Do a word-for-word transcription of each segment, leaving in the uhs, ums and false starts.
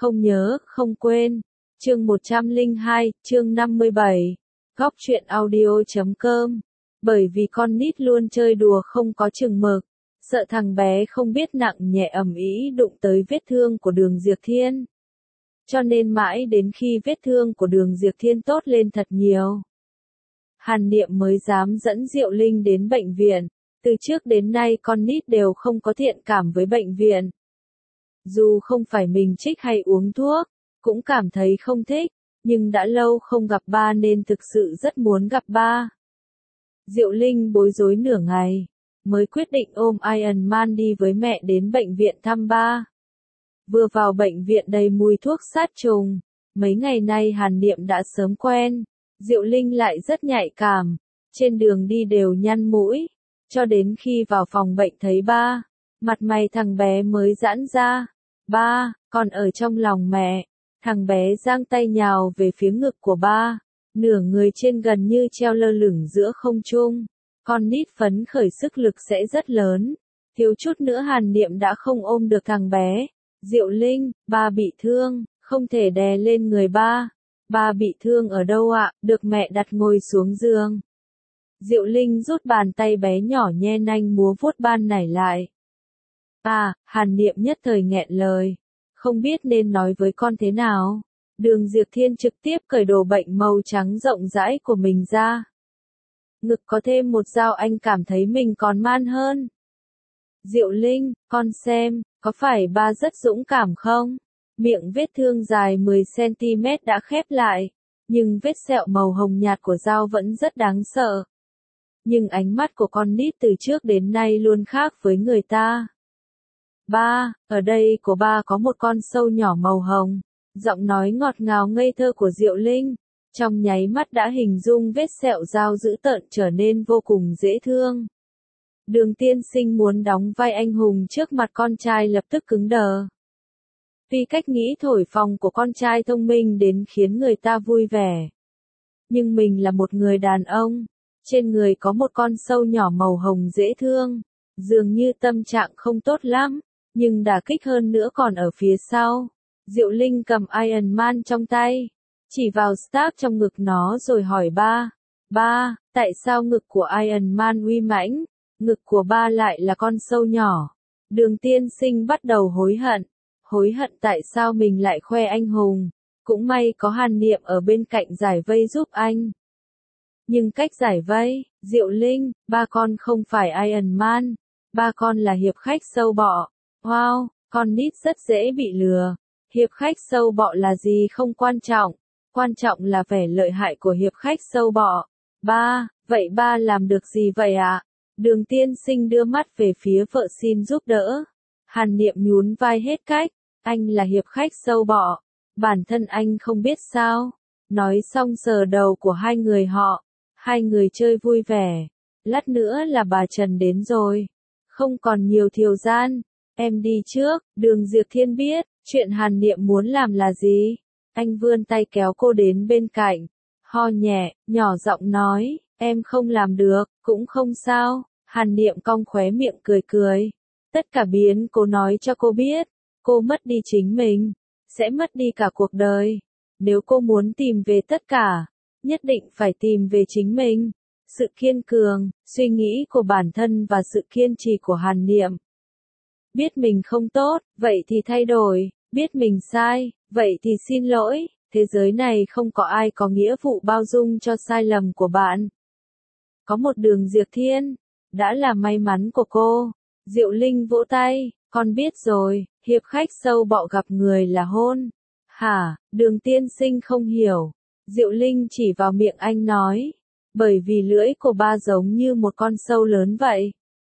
không nhớ, không quên. Chương một trăm lẻ hai, chương năm mươi bảy. Góc truyện audio chấm com. Bởi vì con nít luôn chơi đùa không có chừng mực, sợ thằng bé không biết nặng nhẹ ầm ĩ đụng tới vết thương của Đường Diệp Thiên. Cho nên mãi đến khi vết thương của Đường Diệp Thiên tốt lên thật nhiều, Hàn Niệm mới dám dẫn Diệu Linh đến bệnh viện. Từ trước đến nay con nít đều không có thiện cảm với bệnh viện. Dù không phải mình trích hay uống thuốc, cũng cảm thấy không thích, nhưng đã lâu không gặp ba nên thực sự rất muốn gặp ba. Diệu Linh bối rối nửa ngày, mới quyết định ôm Iron Man đi với mẹ đến bệnh viện thăm ba. Vừa vào bệnh viện đầy mùi thuốc sát trùng, mấy ngày nay Hàn Niệm đã sớm quen, Diệu Linh lại rất nhạy cảm, trên đường đi đều nhăn mũi, cho đến khi vào phòng bệnh thấy ba, mặt mày thằng bé mới giãn ra. Ba, còn ở trong lòng mẹ. Thằng bé giang tay nhào về phía ngực của ba, nửa người trên gần như treo lơ lửng giữa không trung. Con nít phấn khởi sức lực sẽ rất lớn, thiếu chút nữa Hàn Niệm đã không ôm được thằng bé. Diệu Linh, ba bị thương, không thể đè lên người ba. Ba bị thương ở đâu ạ? Được mẹ đặt ngồi xuống giường. Diệu Linh rút bàn tay bé nhỏ nhe nanh múa vuốt ban nảy lại. À, Hàn Niệm nhất thời nghẹn lời, không biết nên nói với con thế nào. Đường Diệp Thiên trực tiếp cởi đồ bệnh màu trắng rộng rãi của mình ra. Ngực có thêm một dao anh cảm thấy mình còn man hơn. Diệu Linh, con xem, có phải ba rất dũng cảm không? Miệng vết thương dài mười xăng ti mét đã khép lại, nhưng vết sẹo màu hồng nhạt của dao vẫn rất đáng sợ. Nhưng ánh mắt của con nít từ trước đến nay luôn khác với người ta. Ba, ở đây của ba có một con sâu nhỏ màu hồng. Giọng nói ngọt ngào ngây thơ của Diệu Linh, trong nháy mắt đã hình dung vết sẹo dao dữ tợn trở nên vô cùng dễ thương. Đường tiên sinh muốn đóng vai anh hùng trước mặt con trai lập tức cứng đờ. Tuy cách nghĩ thổi phồng của con trai thông minh đến khiến người ta vui vẻ, nhưng mình là một người đàn ông, trên người có một con sâu nhỏ màu hồng dễ thương, dường như tâm trạng không tốt lắm, nhưng đả kích hơn nữa còn ở phía sau. Diệu Linh cầm Iron Man trong tay, chỉ vào Stark trong ngực nó rồi hỏi ba, ba, tại sao ngực của Iron Man uy mãnh, ngực của ba lại là con sâu nhỏ? Đường tiên sinh bắt đầu hối hận, hối hận tại sao mình lại khoe anh hùng, cũng may có Hàn Niệm ở bên cạnh giải vây giúp anh. Nhưng cách giải vây, Diệu Linh, ba con không phải Iron Man, ba con là hiệp khách sâu bọ. Wow, con nít rất dễ bị lừa. Hiệp khách sâu bọ là gì không quan trọng, quan trọng là vẻ lợi hại của hiệp khách sâu bọ. Ba, vậy ba làm được gì vậy ạ? À? Đường tiên sinh đưa mắt về phía vợ xin giúp đỡ. Hàn Niệm nhún vai hết cách, anh là hiệp khách sâu bọ, bản thân anh không biết sao. Nói xong sờ đầu của hai người họ, hai người chơi vui vẻ. Lát nữa là bà Trần đến rồi, không còn nhiều thời gian. Em đi trước. Đường Diệp Thiên biết chuyện Hàn Niệm muốn làm là gì. Anh vươn tay kéo cô đến bên cạnh, ho nhẹ, nhỏ giọng nói, em không làm được, cũng không sao. Hàn Niệm cong khóe miệng cười cười. Tất cả biến cố nói cho cô biết, cô mất đi chính mình, sẽ mất đi cả cuộc đời. Nếu cô muốn tìm về tất cả, nhất định phải tìm về chính mình. Sự kiên cường, suy nghĩ của bản thân và sự kiên trì của Hàn Niệm. Biết mình không tốt, vậy thì thay đổi, biết mình sai, vậy thì xin lỗi, thế giới này không có ai có nghĩa vụ bao dung cho sai lầm của bạn. Có một Đường Diệp Thiên, đã là may mắn của cô. Diệu Linh vỗ tay, con biết rồi, hiệp khách sâu bọ gặp người là hôn. Hả? Đường tiên sinh không hiểu. Diệu Linh chỉ vào miệng anh nói, bởi vì lưỡi của ba giống như một con sâu lớn vậy.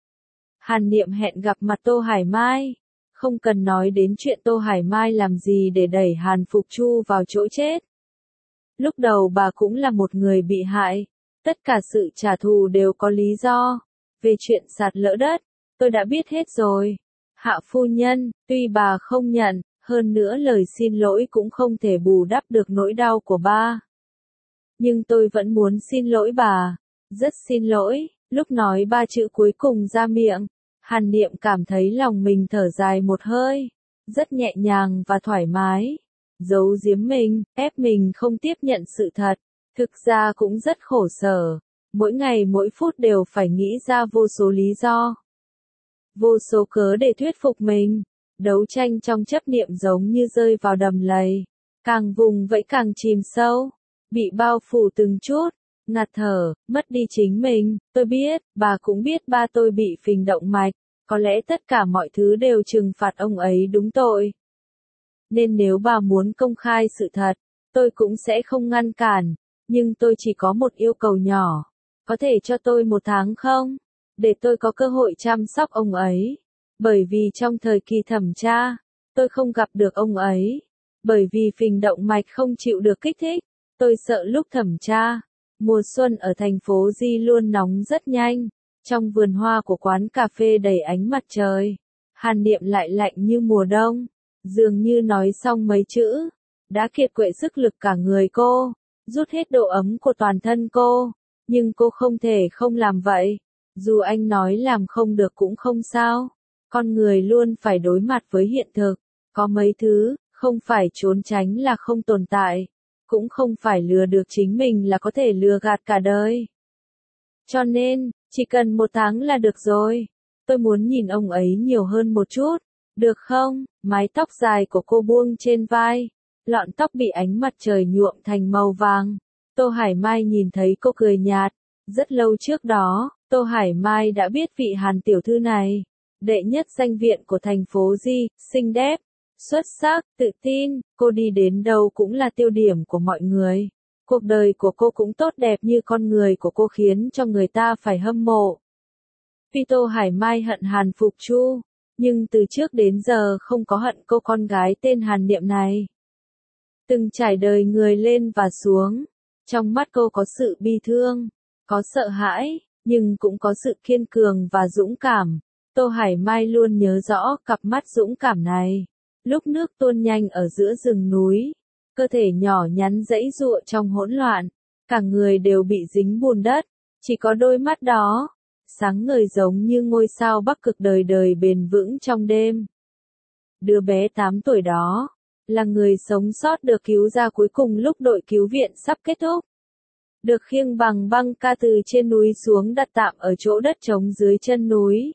Hàn Niệm hẹn gặp mặt Tô Hải Mai. Không cần nói đến chuyện Tô Hải Mai làm gì để đẩy Hàn Phục Chu vào chỗ chết. Lúc đầu bà cũng là một người bị hại. Tất cả sự trả thù đều có lý do. Về chuyện sạt lỡ đất, tôi đã biết hết rồi. Hạ phu nhân, tuy bà không nhận, hơn nữa lời xin lỗi cũng không thể bù đắp được nỗi đau của ba. Nhưng tôi vẫn muốn xin lỗi bà. Rất xin lỗi. Lúc nói ba chữ cuối cùng ra miệng, Hàn Niệm cảm thấy lòng mình thở dài một hơi. rất nhẹ nhàng và thoải mái. Giấu giếm mình, ép mình không tiếp nhận sự thật, thực ra cũng rất khổ sở. Mỗi ngày mỗi phút đều phải nghĩ ra vô số lý do, vô số cớ để thuyết phục mình. Đấu tranh trong chấp niệm giống như rơi vào đầm lầy, càng vùng vẫy càng chìm sâu, bị bao phủ từng chút, ngạt thở, mất đi chính mình. Tôi biết, bà cũng biết ba tôi bị phình động mạch, có lẽ tất cả mọi thứ đều trừng phạt ông ấy đúng tội. Nên nếu bà muốn công khai sự thật, tôi cũng sẽ không ngăn cản, nhưng tôi chỉ có một yêu cầu nhỏ. Có thể cho tôi một tháng không? Để tôi có cơ hội chăm sóc ông ấy. Bởi vì trong thời kỳ thẩm tra, tôi không gặp được ông ấy. Bởi vì phình động mạch không chịu được kích thích, tôi sợ lúc thẩm tra. Mùa xuân ở thành phố Di luôn nóng rất nhanh. Trong vườn hoa của quán cà phê đầy ánh mặt trời, Hàn Niệm lại lạnh như mùa đông. Dường như nói xong mấy chữ, đã kiệt quệ sức lực cả người cô, rút hết độ ấm của toàn thân cô. Nhưng cô không thể không làm vậy. Dù anh nói làm không được cũng không sao. Con người luôn phải đối mặt với hiện thực. Có mấy thứ, không phải trốn tránh là không tồn tại. Cũng không phải lừa được chính mình là có thể lừa gạt cả đời. Cho nên, chỉ cần một tháng là được rồi. Tôi muốn nhìn ông ấy nhiều hơn một chút. Được không? Mái tóc dài của cô buông trên vai. Lọn tóc bị ánh mặt trời nhuộm thành màu vàng. Tô Hải Mai nhìn thấy cô cười nhạt. Rất lâu trước đó, Tô Hải Mai đã biết vị Hàn tiểu thư này. Đệ nhất danh viện của thành phố Di, xinh đẹp, xuất sắc, tự tin, cô đi đến đâu cũng là tiêu điểm của mọi người. Cuộc đời của cô cũng tốt đẹp như con người của cô khiến cho người ta phải hâm mộ. Tuy Tô Hải Mai hận Hàn Phục Chu, nhưng từ trước đến giờ không có hận cô con gái tên Hàn Niệm này. Từng trải đời người lên và xuống, trong mắt cô có sự bi thương, có sợ hãi, nhưng cũng có sự kiên cường và dũng cảm. Tô Hải Mai luôn nhớ rõ cặp mắt dũng cảm này. Lúc nước tuôn nhanh ở giữa rừng núi, cơ thể nhỏ nhắn giãy giụa trong hỗn loạn, cả người đều bị dính bùn đất, chỉ có đôi mắt đó, sáng ngời giống như ngôi sao Bắc Cực đời đời bền vững trong đêm. Đứa bé tám tuổi đó, là người sống sót được cứu ra cuối cùng lúc đội cứu viện sắp kết thúc. Được khiêng bằng băng ca từ trên núi xuống đặt tạm ở chỗ đất trống dưới chân núi.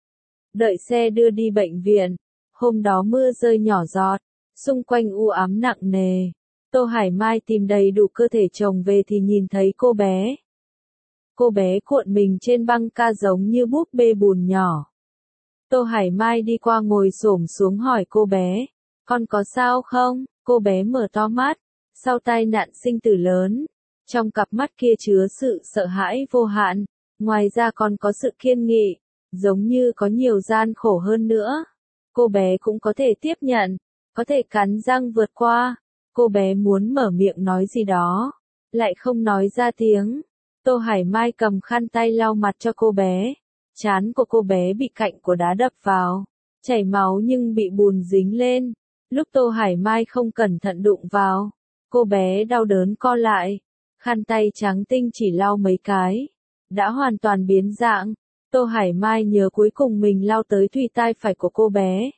Đợi xe đưa đi bệnh viện, hôm đó mưa rơi nhỏ giọt, xung quanh u ám nặng nề. Tô Hải Mai tìm đầy đủ cơ thể chồng về thì nhìn thấy cô bé. Cô bé cuộn mình trên băng ca giống như búp bê bùn nhỏ. Tô Hải Mai đi qua ngồi xổm xuống hỏi cô bé, con có sao không? Cô bé mở to mắt, sau tai nạn sinh tử lớn. Trong cặp mắt kia chứa sự sợ hãi vô hạn, ngoài ra còn có sự kiên nghị, giống như có nhiều gian khổ hơn nữa. Cô bé cũng có thể tiếp nhận, có thể cắn răng vượt qua. Cô bé muốn mở miệng nói gì đó, lại không nói ra tiếng. Tô Hải Mai cầm khăn tay lau mặt cho cô bé. Trán của cô bé bị cạnh của đá đập vào, chảy máu nhưng bị bùn dính lên. Lúc Tô Hải Mai không cẩn thận đụng vào, cô bé đau đớn co lại. Khăn tay trắng tinh chỉ lau mấy cái, đã hoàn toàn biến dạng. Tô Hải Mai nhớ cuối cùng mình lau tới thùy tai phải của cô bé.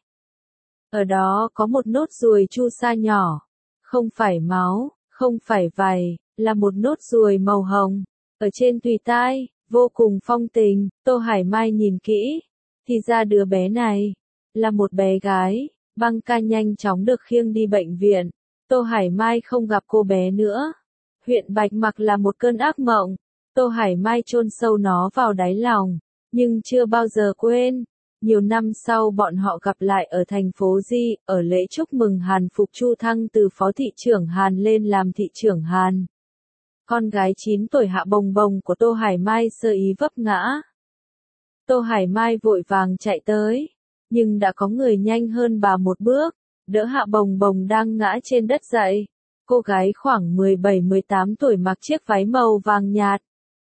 Ở đó có một nốt ruồi chu sa nhỏ. Không phải máu, không phải vảy, là một nốt ruồi màu hồng. Ở trên thùy tai, vô cùng phong tình. Tô Hải Mai nhìn kỹ, thì ra đứa bé này là một bé gái. Băng ca nhanh chóng được khiêng đi bệnh viện. Tô Hải Mai không gặp cô bé nữa. Huyện Bạch Mặc là một cơn ác mộng. Tô Hải Mai chôn sâu nó vào đáy lòng, nhưng chưa bao giờ quên. Nhiều năm sau bọn họ gặp lại ở thành phố Di, ở lễ chúc mừng Hàn Phục Chu thăng từ phó thị trưởng Hàn lên làm thị trưởng Hàn. Con gái chín tuổi Hạ Bồng Bồng của Tô Hải Mai sơ ý vấp ngã. Tô Hải Mai vội vàng chạy tới, nhưng đã có người nhanh hơn bà một bước, đỡ Hạ Bồng Bồng đang ngã trên đất dậy. Cô gái khoảng mười bảy mười tám tuổi mặc chiếc váy màu vàng nhạt.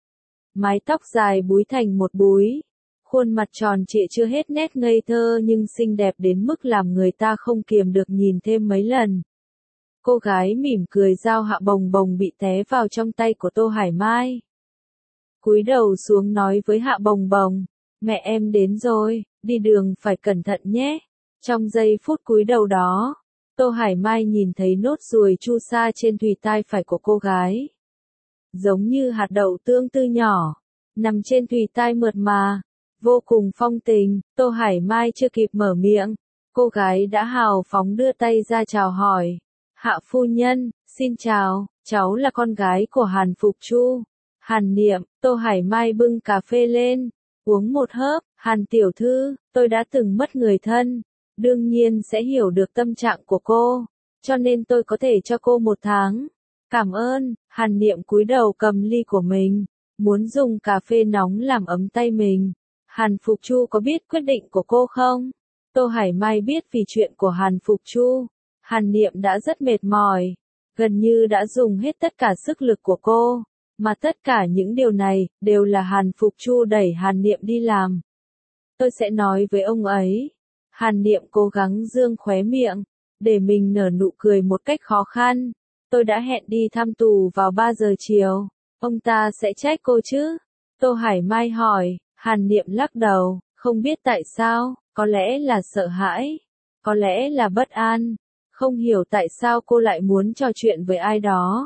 Mái tóc dài búi thành một búi. Khuôn mặt tròn trịa chưa hết nét ngây thơ nhưng xinh đẹp đến mức làm người ta không kiềm được nhìn thêm mấy lần. Cô gái mỉm cười giao Hạ Bồng Bồng bị té vào trong tay của Tô Hải Mai. Cúi đầu xuống nói với Hạ Bồng Bồng, mẹ em đến rồi, đi đường phải cẩn thận nhé. Trong giây phút cúi đầu đó, Tô Hải Mai nhìn thấy nốt ruồi chu sa trên thùy tai phải của cô gái. Giống như hạt đậu tương tư nhỏ, nằm trên thùy tai mượt mà, vô cùng phong tình. Tô Hải Mai chưa kịp mở miệng, cô gái đã hào phóng đưa tay ra chào hỏi. Hạ phu nhân, xin chào, cháu là con gái của Hàn Phục Chu. Hàn Niệm. Tô Hải Mai bưng cà phê lên, uống một hớp. Hàn tiểu thư, tôi đã từng mất người thân, đương nhiên sẽ hiểu được tâm trạng của cô, cho nên tôi có thể cho cô một tháng. Cảm ơn. Hàn Niệm cúi đầu cầm ly của mình, muốn dùng cà phê nóng làm ấm tay mình. Hàn Phục Chu có biết quyết định của cô không? Tô Hải Mai biết vì chuyện của Hàn Phục Chu, Hàn Niệm đã rất mệt mỏi, gần như đã dùng hết tất cả sức lực của cô, mà tất cả những điều này đều là Hàn Phục Chu đẩy Hàn Niệm đi làm. Tôi sẽ nói với ông ấy. Hàn Niệm cố gắng dương khóe miệng, để mình nở nụ cười một cách khó khăn. Tôi đã hẹn đi thăm tù vào ba giờ chiều, ông ta sẽ trách cô chứ? Tô Hải Mai hỏi. Hàn Niệm lắc đầu, không biết tại sao, có lẽ là sợ hãi, có lẽ là bất an, không hiểu tại sao cô lại muốn trò chuyện với ai đó.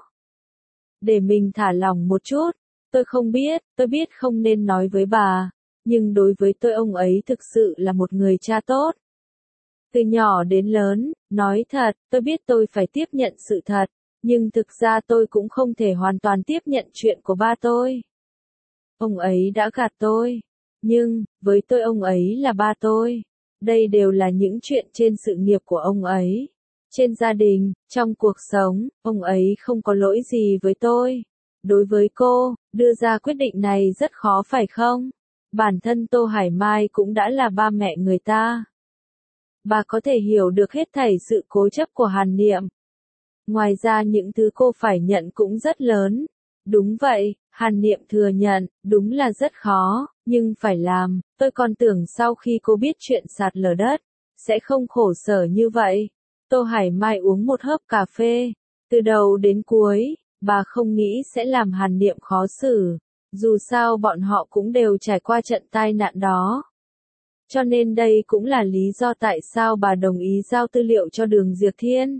Để mình thả lỏng một chút, tôi không biết, tôi biết không nên nói với bà, nhưng đối với tôi ông ấy thực sự là một người cha tốt. Từ nhỏ đến lớn, nói thật, tôi biết tôi phải tiếp nhận sự thật, nhưng thực ra tôi cũng không thể hoàn toàn tiếp nhận chuyện của ba tôi. Ông ấy đã gạt tôi, nhưng, với tôi ông ấy là ba tôi. Đây đều là những chuyện trên sự nghiệp của ông ấy. Trên gia đình, trong cuộc sống, ông ấy không có lỗi gì với tôi. Đối với cô, đưa ra quyết định này rất khó phải không? Bản thân Tô Hải Mai cũng đã là ba mẹ người ta. Bà có thể hiểu được hết thảy sự cố chấp của Hàn Niệm. Ngoài ra những thứ cô phải nhận cũng rất lớn. Đúng vậy, Hàn Niệm thừa nhận, đúng là rất khó, nhưng phải làm. Tôi còn tưởng sau khi cô biết chuyện sạt lở đất, sẽ không khổ sở như vậy. Tô Hải Mai uống một hớp cà phê. Từ đầu đến cuối, bà không nghĩ sẽ làm Hàn Niệm khó xử. Dù sao bọn họ cũng đều trải qua trận tai nạn đó. Cho nên đây cũng là lý do tại sao bà đồng ý giao tư liệu cho Đường Diệp Thiên.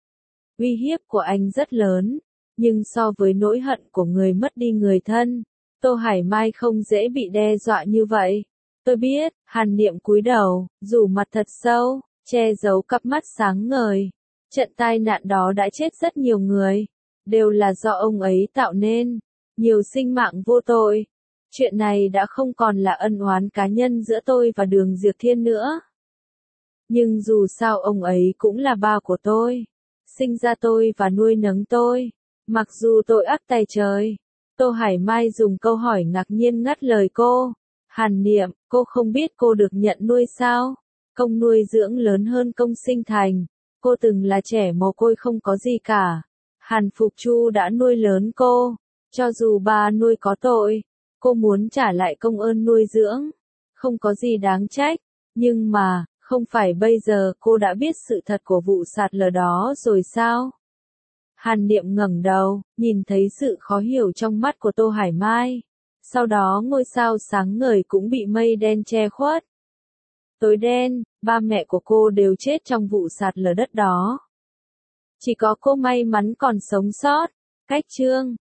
Uy hiếp của anh rất lớn, nhưng so với nỗi hận của người mất đi người thân, Tô Hải Mai không dễ bị đe dọa như vậy. Tôi biết. Hàn Niệm cúi đầu, rủ mặt thật sâu, che giấu cặp mắt sáng ngời. Trận tai nạn đó đã chết rất nhiều người, đều là do ông ấy tạo nên, nhiều sinh mạng vô tội. Chuyện này đã không còn là ân oán cá nhân giữa tôi và Đường Diệp Thiên nữa. Nhưng dù sao ông ấy cũng là ba của tôi, sinh ra tôi và nuôi nấng tôi, mặc dù tội ác tày trời. Tô Hải Mai dùng câu hỏi ngạc nhiên ngắt lời cô. Hàn Niệm, cô không biết cô được nhận nuôi sao? Công nuôi dưỡng lớn hơn công sinh thành. Cô từng là trẻ mồ côi không có gì cả. Hàn Phục Chu đã nuôi lớn cô. Cho dù bà nuôi có tội, cô muốn trả lại công ơn nuôi dưỡng. Không có gì đáng trách. Nhưng mà, không phải bây giờ cô đã biết sự thật của vụ sạt lở đó rồi sao? Hàn Niệm ngẩng đầu, nhìn thấy sự khó hiểu trong mắt của Tô Hải Mai. Sau đó ngôi sao sáng ngời cũng bị mây đen che khuất. Tối đen, ba mẹ của cô đều chết trong vụ sạt lở đất đó. Chỉ có cô may mắn còn sống sót. Cách chương